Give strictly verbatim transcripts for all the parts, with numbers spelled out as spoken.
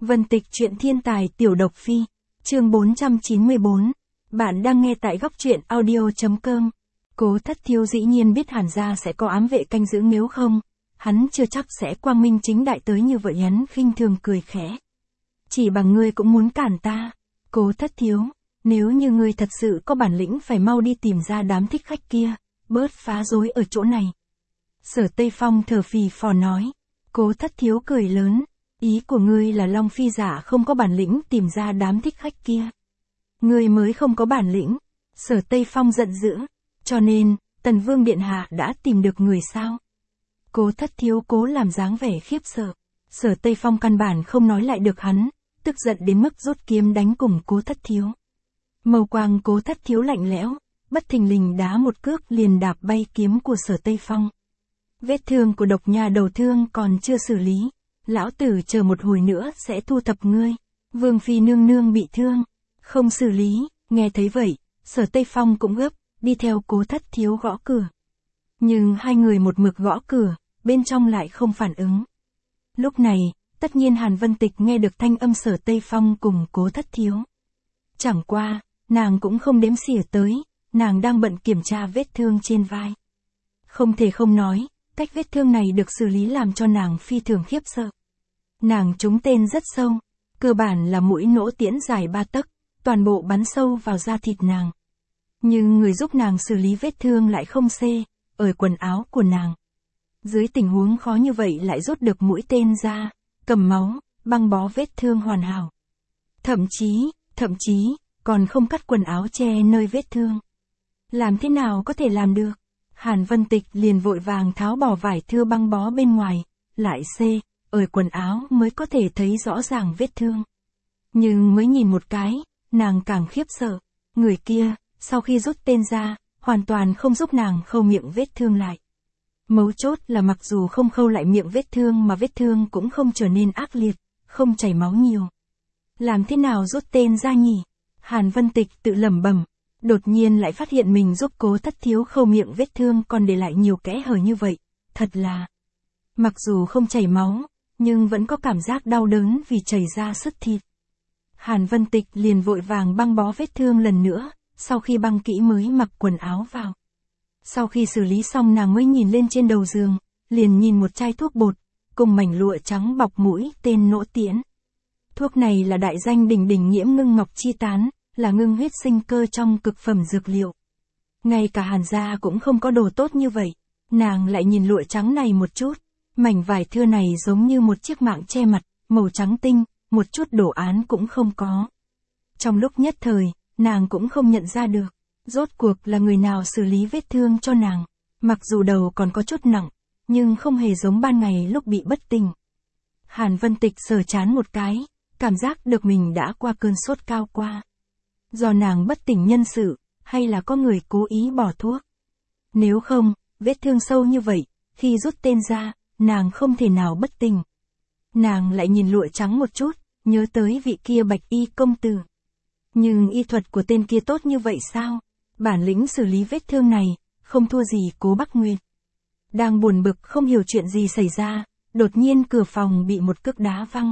Vân Tịch truyện thiên tài tiểu độc phi, chương bốn trăm chín mươi bốn. Bạn đang nghe tại góc truyện audio.com. Cố Thất Thiếu dĩ nhiên biết Hàn gia sẽ có ám vệ canh giữ, nếu không, hắn chưa chắc sẽ quang minh chính đại tới như vậy. Hắn khinh thường cười khẽ. Chỉ bằng ngươi cũng muốn cản ta, Cố Thất Thiếu, nếu như ngươi thật sự có bản lĩnh phải mau đi tìm ra đám thích khách kia, bớt phá rối ở chỗ này. Sở Tây Phong thở phì phò nói. Cố Thất Thiếu cười lớn. Ý của ngươi là Long Phi giả không có bản lĩnh tìm ra đám thích khách kia. Ngươi mới không có bản lĩnh. Sở Tây Phong giận dữ. Cho nên, Tần Vương Điện Hạ đã tìm được người sao? Cố Thất Thiếu cố làm dáng vẻ khiếp sợ. Sở Tây Phong căn bản không nói lại được hắn, tức giận đến mức rút kiếm đánh cùng Cố Thất Thiếu. Màu quang Cố Thất Thiếu lạnh lẽo, bất thình lình đá một cước liền đạp bay kiếm của Sở Tây Phong. Vết thương của độc nha đầu thương còn chưa xử lý. Lão tử chờ một hồi nữa sẽ thu thập ngươi. Vương Phi nương nương bị thương, không xử lý. Nghe thấy vậy, Sở Tây Phong cũng gấp, đi theo Cố Thất Thiếu gõ cửa. Nhưng hai người một mực gõ cửa, bên trong lại không phản ứng. Lúc này, tất nhiên Hàn Vân Tịch nghe được thanh âm Sở Tây Phong cùng Cố Thất Thiếu. Chẳng qua, nàng cũng không đếm xỉa tới, nàng đang bận kiểm tra vết thương trên vai. Không thể không nói, cách vết thương này được xử lý làm cho nàng phi thường khiếp sợ. Nàng trúng tên rất sâu, cơ bản là mũi nỗ tiễn dài ba tấc, toàn bộ bắn sâu vào da thịt nàng. Nhưng người giúp nàng xử lý vết thương lại không xê, ở quần áo của nàng. Dưới tình huống khó như vậy lại rút được mũi tên ra, cầm máu, băng bó vết thương hoàn hảo. Thậm chí, thậm chí, còn không cắt quần áo che nơi vết thương. Làm thế nào có thể làm được? Hàn Vân Tịch liền vội vàng tháo bỏ vải thưa băng bó bên ngoài, lại xê, ở quần áo mới có thể thấy rõ ràng vết thương. Nhưng mới nhìn một cái, nàng càng khiếp sợ. Người kia, sau khi rút tên ra, hoàn toàn không giúp nàng khâu miệng vết thương lại. Mấu chốt là mặc dù không khâu lại miệng vết thương mà vết thương cũng không trở nên ác liệt, không chảy máu nhiều. Làm thế nào rút tên ra nhỉ? Hàn Vân Tịch tự lẩm bẩm. Đột nhiên lại phát hiện mình giúp Cố Thất Thiếu khâu miệng vết thương còn để lại nhiều kẽ hở như vậy, thật là. Mặc dù không chảy máu, nhưng vẫn có cảm giác đau đớn vì chảy ra sứt thịt. Hàn Vân Tịch liền vội vàng băng bó vết thương lần nữa, sau khi băng kỹ mới mặc quần áo vào. Sau khi xử lý xong nàng mới nhìn lên trên đầu giường, liền nhìn một chai thuốc bột, cùng mảnh lụa trắng bọc mũi tên nỗ tiễn. Thuốc này là đại danh đỉnh đỉnh nhiễm ngưng ngọc chi tán, là ngưng huyết sinh cơ trong cực phẩm dược liệu. Ngay cả Hàn gia cũng không có đồ tốt như vậy. Nàng lại nhìn lụa trắng này một chút, mảnh vải thưa này giống như một chiếc mạng che mặt, màu trắng tinh, một chút đồ án cũng không có. Trong lúc nhất thời, nàng cũng không nhận ra được, rốt cuộc là người nào xử lý vết thương cho nàng. Mặc dù đầu còn có chút nặng, nhưng không hề giống ban ngày lúc bị bất tỉnh. Hàn Vân Tịch sờ trán một cái, cảm giác được mình đã qua cơn sốt cao qua. Do nàng bất tỉnh nhân sự, hay là có người cố ý bỏ thuốc? Nếu không, vết thương sâu như vậy, khi rút tên ra, nàng không thể nào bất tỉnh. Nàng lại nhìn lụa trắng một chút, nhớ tới vị kia bạch y công tử. Nhưng y thuật của tên kia tốt như vậy sao? Bản lĩnh xử lý vết thương này, không thua gì Cố Bắc Nguyên. Đang buồn bực không hiểu chuyện gì xảy ra, đột nhiên cửa phòng bị một cước đá văng.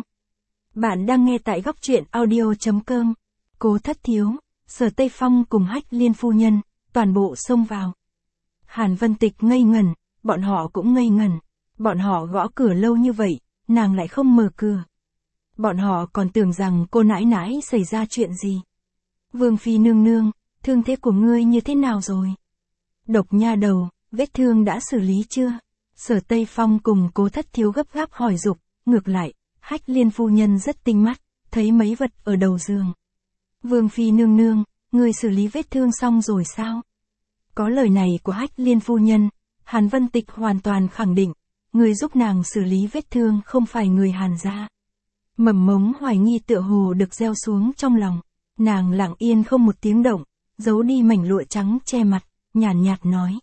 Bạn đang nghe tại góc truyện audio.com. Cố Thất Thiếu, Sở Tây Phong cùng Hách Liên phu nhân, toàn bộ xông vào. Hàn Vân Tịch ngây ngẩn, bọn họ cũng ngây ngẩn. Bọn họ gõ cửa lâu như vậy, nàng lại không mở cửa. Bọn họ còn tưởng rằng cô nãi nãi xảy ra chuyện gì. Vương Phi nương nương, thương thế của ngươi như thế nào rồi? Độc nha đầu, vết thương đã xử lý chưa? Sở Tây Phong cùng Cố Thất Thiếu gấp gáp hỏi dục. Ngược lại, Hách Liên phu nhân rất tinh mắt, thấy mấy vật ở đầu giường. Vương Phi nương nương, người xử lý vết thương xong rồi sao? Có lời này của Hách Liên phu nhân, Hàn Vân Tịch hoàn toàn khẳng định, người giúp nàng xử lý vết thương không phải người Hàn gia. Mầm mống hoài nghi tựa hồ được gieo xuống trong lòng, nàng lặng yên không một tiếng động, giấu đi mảnh lụa trắng che mặt, nhàn nhạt, nhạt nói.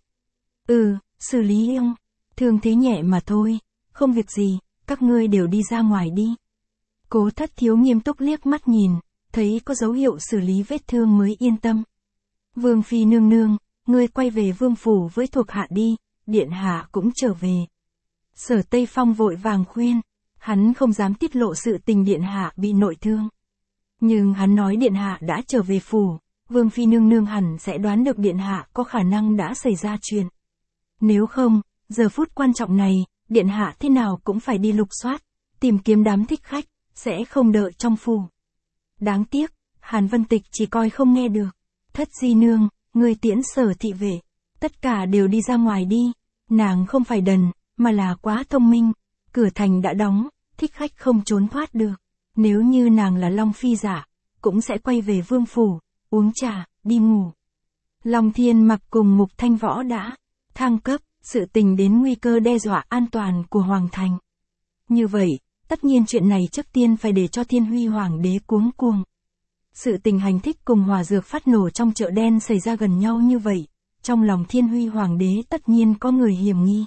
Ừ, xử lý ông, thương thế nhẹ mà thôi, không việc gì, các ngươi đều đi ra ngoài đi. Cố Thất Thiếu nghiêm túc liếc mắt nhìn. Thấy có dấu hiệu xử lý vết thương mới yên tâm. Vương Phi nương nương, ngươi quay về vương phủ với thuộc hạ đi, điện hạ cũng trở về. Sở Tây Phong vội vàng khuyên. Hắn không dám tiết lộ sự tình điện hạ bị nội thương. Nhưng hắn nói điện hạ đã trở về phủ, Vương Phi nương nương hẳn sẽ đoán được điện hạ có khả năng đã xảy ra chuyện. Nếu không, giờ phút quan trọng này, điện hạ thế nào cũng phải đi lục soát, tìm kiếm đám thích khách, sẽ không đợi trong phủ. Đáng tiếc, Hàn Vân Tịch chỉ coi không nghe được. Thất di nương, người tiễn Sở thị về. Tất cả đều đi ra ngoài đi. Nàng không phải đần, mà là quá thông minh. Cửa thành đã đóng, thích khách không trốn thoát được. Nếu như nàng là Long Phi giả, cũng sẽ quay về vương phủ, uống trà, đi ngủ. Long Thiên Mặc cùng Mục Thanh Võ đã thăng cấp, sự tình đến nguy cơ đe dọa an toàn của Hoàng thành. Như vậy, tất nhiên chuyện này trước tiên phải để cho Thiên Huy Hoàng đế cuống cuồng. Sự tình hành thích cùng hỏa dược phát nổ trong chợ đen xảy ra gần nhau như vậy, trong lòng Thiên Huy Hoàng đế tất nhiên có người hiểm nghi.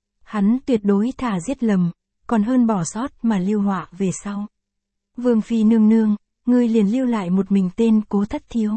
Hắn tuyệt đối thả giết lầm, còn hơn bỏ sót mà lưu họa về sau. Vương Phi nương nương, ngươi liền lưu lại một mình tên Cố Thất Thiếu.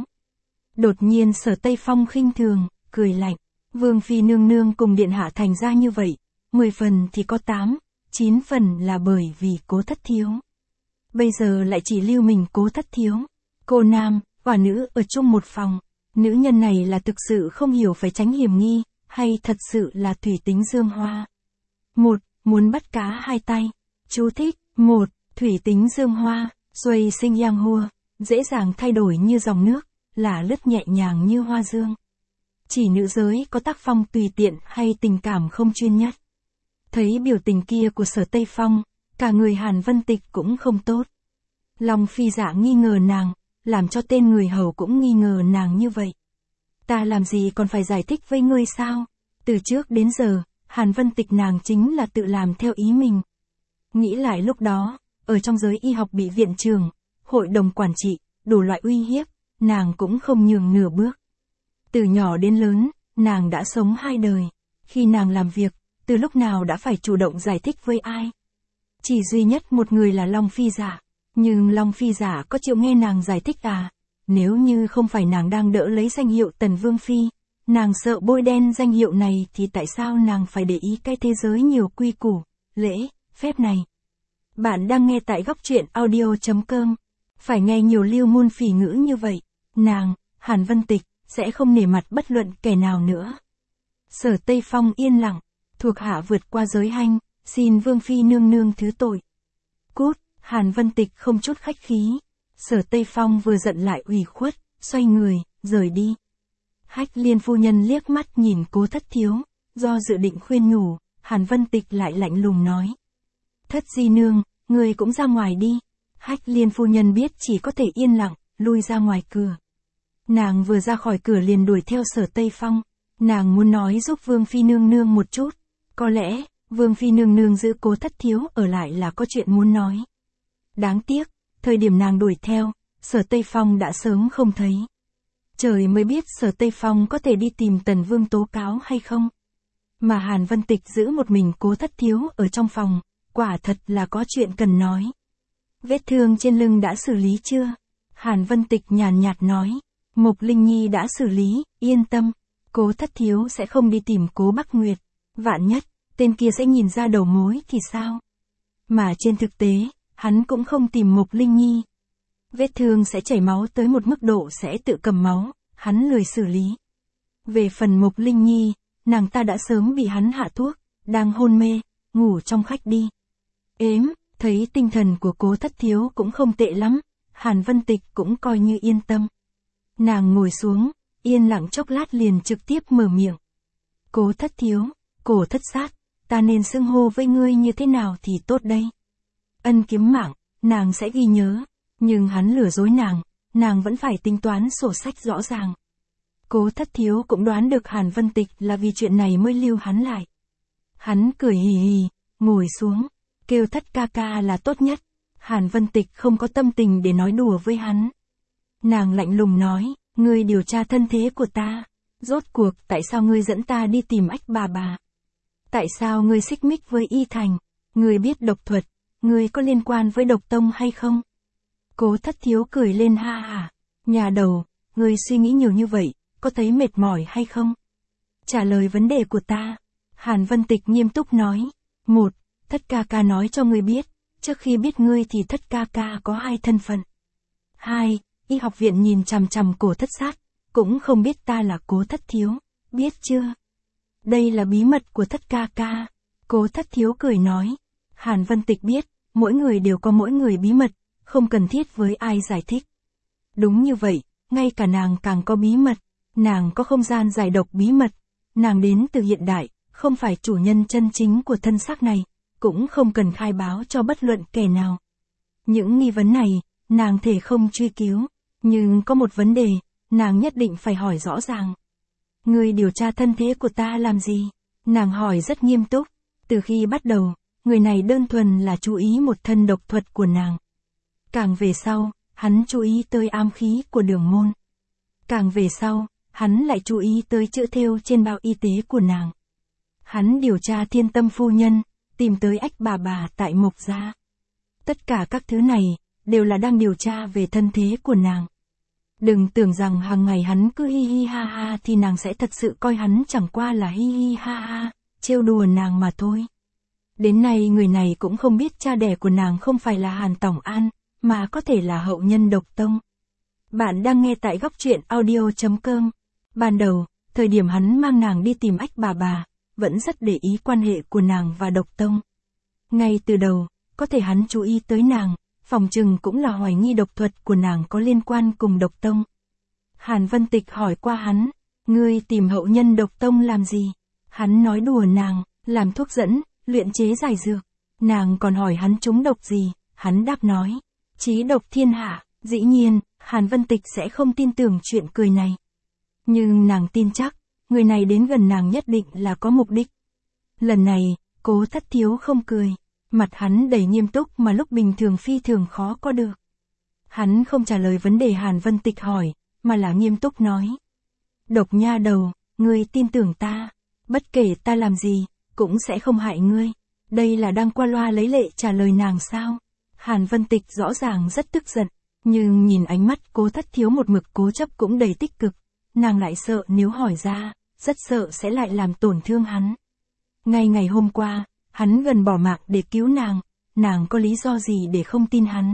Đột nhiên Sở Tây Phong khinh thường, cười lạnh. Vương Phi nương nương cùng điện hạ thành ra như vậy, mười phần thì có tám, chín phần là bởi vì Cố Thất Thiếu. Bây giờ lại chỉ lưu mình Cố Thất Thiếu. Cô nam, và nữ ở chung một phòng. Nữ nhân này là thực sự không hiểu phải tránh hiểm nghi, hay thật sự là thủy tính dương hoa. Một, muốn bắt cá hai tay. Chú thích, một, thủy tính dương hoa, xuôi sinh yang hua, dễ dàng thay đổi như dòng nước, là lướt nhẹ nhàng như hoa dương. Chỉ nữ giới có tác phong tùy tiện hay tình cảm không chuyên nhất. Thấy biểu tình kia của Sở Tây Phong, cả người Hàn Vân Tịch cũng không tốt. Long Phi giả nghi ngờ nàng, làm cho tên người hầu cũng nghi ngờ nàng như vậy. Ta làm gì còn phải giải thích với ngươi sao? Từ trước đến giờ, Hàn Vân Tịch nàng chính là tự làm theo ý mình. Nghĩ lại lúc đó, ở trong giới y học bị viện trường, hội đồng quản trị, đủ loại uy hiếp, nàng cũng không nhường nửa bước. Từ nhỏ đến lớn, nàng đã sống hai đời. Khi nàng làm việc, từ lúc nào đã phải chủ động giải thích với ai? Chỉ duy nhất một người là Long Phi giả. Nhưng Long Phi giả có chịu nghe nàng giải thích à? Nếu như không phải nàng đang đỡ lấy danh hiệu Tần Vương Phi, nàng sợ bôi đen danh hiệu này thì tại sao nàng phải để ý cái thế giới nhiều quy củ, lễ, phép này? Bạn đang nghe tại góc truyện audio chấm com. Phải nghe nhiều lưu môn phỉ ngữ như vậy, nàng, Hàn Vân Tịch, sẽ không nể mặt bất luận kẻ nào nữa. Sở Tây Phong yên lặng, thuộc hạ vượt qua giới hanh, xin Vương Phi nương nương thứ tội. Cút, Hàn Vân Tịch không chút khách khí. Sở Tây Phong vừa giận lại ủy khuất, xoay người, rời đi. Hách Liên phu nhân liếc mắt nhìn Cố Thất Thiếu, do dự định khuyên nhủ, Hàn Vân Tịch lại lạnh lùng nói. Thất di nương, người cũng ra ngoài đi. Hách Liên phu nhân biết chỉ có thể yên lặng, lui ra ngoài cửa. Nàng vừa ra khỏi cửa liền đuổi theo Sở Tây Phong. Nàng muốn nói giúp Vương Phi nương nương một chút. Có lẽ, Vương Phi nương nương giữ Cố Thất Thiếu ở lại là có chuyện muốn nói. Đáng tiếc, thời điểm nàng đuổi theo, Sở Tây Phong đã sớm không thấy. Trời mới biết Sở Tây Phong có thể đi tìm Tần Vương tố cáo hay không. Mà Hàn Vân Tịch giữ một mình Cố Thất Thiếu ở trong phòng, quả thật là có chuyện cần nói. Vết thương trên lưng đã xử lý chưa? Hàn Vân Tịch nhàn nhạt nói. Mộc Linh Nhi đã xử lý, yên tâm. Cố Thất Thiếu sẽ không đi tìm Cố Bắc Nguyệt. Vạn nhất, tên kia sẽ nhìn ra đầu mối thì sao? Mà trên thực tế, hắn cũng không tìm Mộc Linh Nhi. Vết thương sẽ chảy máu tới một mức độ sẽ tự cầm máu, hắn lười xử lý. Về phần Mộc Linh Nhi, nàng ta đã sớm bị hắn hạ thuốc, đang hôn mê, ngủ trong khách đi. Ếm, thấy tinh thần của Cố Thất Thiếu cũng không tệ lắm, Hàn Vân Tịch cũng coi như yên tâm. Nàng ngồi xuống, yên lặng chốc lát liền trực tiếp mở miệng. Cố Thất Thiếu, Cổ Thất Sát, ta nên xưng hô với ngươi như thế nào thì tốt đây? Ân kiếm mạng, nàng sẽ ghi nhớ, nhưng hắn lừa dối nàng, nàng vẫn phải tính toán sổ sách rõ ràng. Cố Thất Thiếu cũng đoán được Hàn Vân Tịch là vì chuyện này mới lưu hắn lại. Hắn cười hì hì, ngồi xuống, kêu Thất ca ca là tốt nhất. Hàn Vân Tịch không có tâm tình để nói đùa với hắn. Nàng lạnh lùng nói, ngươi điều tra thân thế của ta. Rốt cuộc tại sao ngươi dẫn ta đi tìm Ách bà bà? Tại sao ngươi xích mích với Y Thành? Ngươi biết độc thuật, ngươi có liên quan với độc tông hay không? Cố Thất Thiếu cười lên ha hả. Nhà đầu, ngươi suy nghĩ nhiều như vậy, có thấy mệt mỏi hay không? Trả lời vấn đề của ta. Hàn Vân Tịch nghiêm túc nói. Một, Thất ca ca nói cho ngươi biết, trước khi biết ngươi thì thất ca ca có hai thân phận. Hai, y học viện nhìn chằm chằm Cố Thất Sát, cũng không biết ta là Cố Thất Thiếu, biết chưa? Đây là bí mật của thất ca ca. Cố Thất Thiếu cười nói. Hàn Vân Tịch biết, mỗi người đều có mỗi người bí mật, không cần thiết với ai giải thích. Đúng như vậy, ngay cả nàng càng có bí mật, nàng có không gian giải độc bí mật, nàng đến từ hiện đại, không phải chủ nhân chân chính của thân xác này, cũng không cần khai báo cho bất luận kẻ nào. Những nghi vấn này, nàng thể không truy cứu, nhưng có một vấn đề, nàng nhất định phải hỏi rõ ràng. Ngươi điều tra thân thế của ta làm gì? Nàng hỏi rất nghiêm túc, từ khi bắt đầu, người này đơn thuần là chú ý một thân độc thuật của nàng. Càng về sau, hắn chú ý tới ám khí của Đường Môn. Càng về sau, hắn lại chú ý tới chữ thêu trên bao y tế của nàng. Hắn điều tra Thiên Tâm phu nhân, tìm tới Ách bà bà tại Mộc Gia. Tất cả các thứ này, đều là đang điều tra về thân thế của nàng. Đừng tưởng rằng hàng ngày hắn cứ hi hi ha ha thì nàng sẽ thật sự coi hắn chẳng qua là hi hi ha ha, trêu đùa nàng mà thôi. Đến nay người này cũng không biết cha đẻ của nàng không phải là Hàn Tỏng An, mà có thể là hậu nhân Độc Tông. Bạn đang nghe tại góc truyện audio chấm com. Ban đầu, thời điểm hắn mang nàng đi tìm Ách bà bà, vẫn rất để ý quan hệ của nàng và Độc Tông. Ngay từ đầu, có thể hắn chú ý tới nàng, phòng chừng cũng là hoài nghi độc thuật của nàng có liên quan cùng Độc Tông. Hàn Vân Tịch hỏi qua hắn, ngươi tìm hậu nhân Độc Tông làm gì? Hắn nói đùa nàng, làm thuốc dẫn, luyện chế giải dược. Nàng còn hỏi hắn trúng độc gì, hắn đáp nói, chí độc thiên hạ. Dĩ nhiên, Hàn Vân Tịch sẽ không tin tưởng chuyện cười này. Nhưng nàng tin chắc, người này đến gần nàng nhất định là có mục đích. Lần này, Cố Thất Thiếu không cười, mặt hắn đầy nghiêm túc mà lúc bình thường phi thường khó có được. Hắn không trả lời vấn đề Hàn Vân Tịch hỏi, mà là nghiêm túc nói. Độc nha đầu, ngươi tin tưởng ta, bất kể ta làm gì, cũng sẽ không hại ngươi. Đây là đang qua loa lấy lệ trả lời nàng sao? Hàn Vân Tịch rõ ràng rất tức giận, nhưng nhìn ánh mắt Cố Thất Thiếu một mực cố chấp cũng đầy tích cực, nàng lại sợ nếu hỏi ra, rất sợ sẽ lại làm tổn thương hắn. Ngay ngày hôm qua, hắn gần bỏ mạng để cứu nàng, nàng có lý do gì để không tin hắn?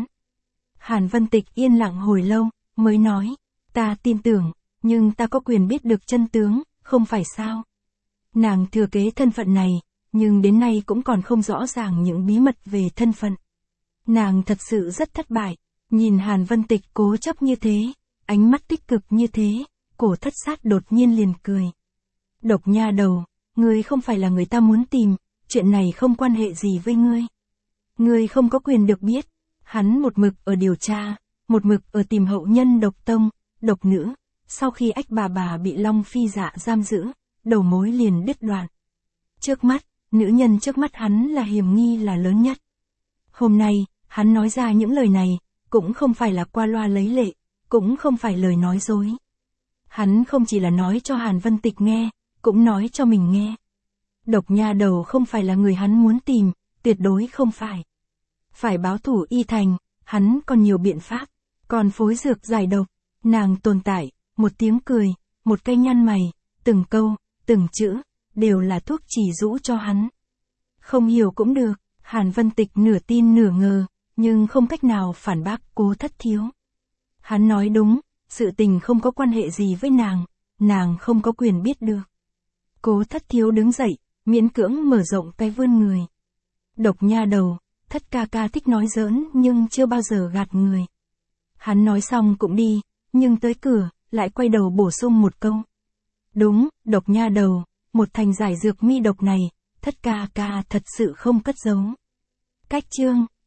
Hàn Vân Tịch yên lặng hồi lâu, mới nói, ta tin tưởng, nhưng ta có quyền biết được chân tướng, không phải sao? Nàng thừa kế thân phận này, nhưng đến nay cũng còn không rõ ràng những bí mật về thân phận. Nàng thật sự rất thất bại, nhìn Hàn Vân Tịch cố chấp như thế, ánh mắt tích cực như thế, Cổ Thất Sát đột nhiên liền cười. Độc nha đầu, ngươi không phải là người ta muốn tìm, chuyện này không quan hệ gì với ngươi. Ngươi không có quyền được biết, hắn một mực ở điều tra, một mực ở tìm hậu nhân Độc Tông, độc nữ, sau khi Ách bà bà bị Long Phi Dạ giam giữ, đầu mối liền đứt đoạn. Trước mắt, nữ nhân trước mắt hắn là hiểm nghi là lớn nhất. Hôm nay, hắn nói ra những lời này, cũng không phải là qua loa lấy lệ, cũng không phải lời nói dối. Hắn không chỉ là nói cho Hàn Vân Tịch nghe, cũng nói cho mình nghe. Độc nha đầu không phải là người hắn muốn tìm, tuyệt đối không phải. Phải báo thủ y thành, hắn còn nhiều biện pháp, còn phối dược giải độc, nàng tồn tại, một tiếng cười, một cây nhăn mày, từng câu, từng chữ, đều là thuốc chỉ rũ cho hắn. Không hiểu cũng được, Hàn Vân Tịch nửa tin nửa ngờ, nhưng không cách nào phản bác Cố Thất Thiếu. Hắn nói đúng, sự tình không có quan hệ gì với nàng, nàng không có quyền biết được. Cố Thất Thiếu đứng dậy, miễn cưỡng mở rộng tay vươn người. Độc nha đầu, thất ca ca thích nói giỡn nhưng chưa bao giờ gạt người. Hắn nói xong cũng đi, nhưng tới cửa, lại quay đầu bổ sung một câu. Đúng, độc nha đầu, một thành giải dược mi độc này, thất ca ca thật sự không cất giấu. Cách chương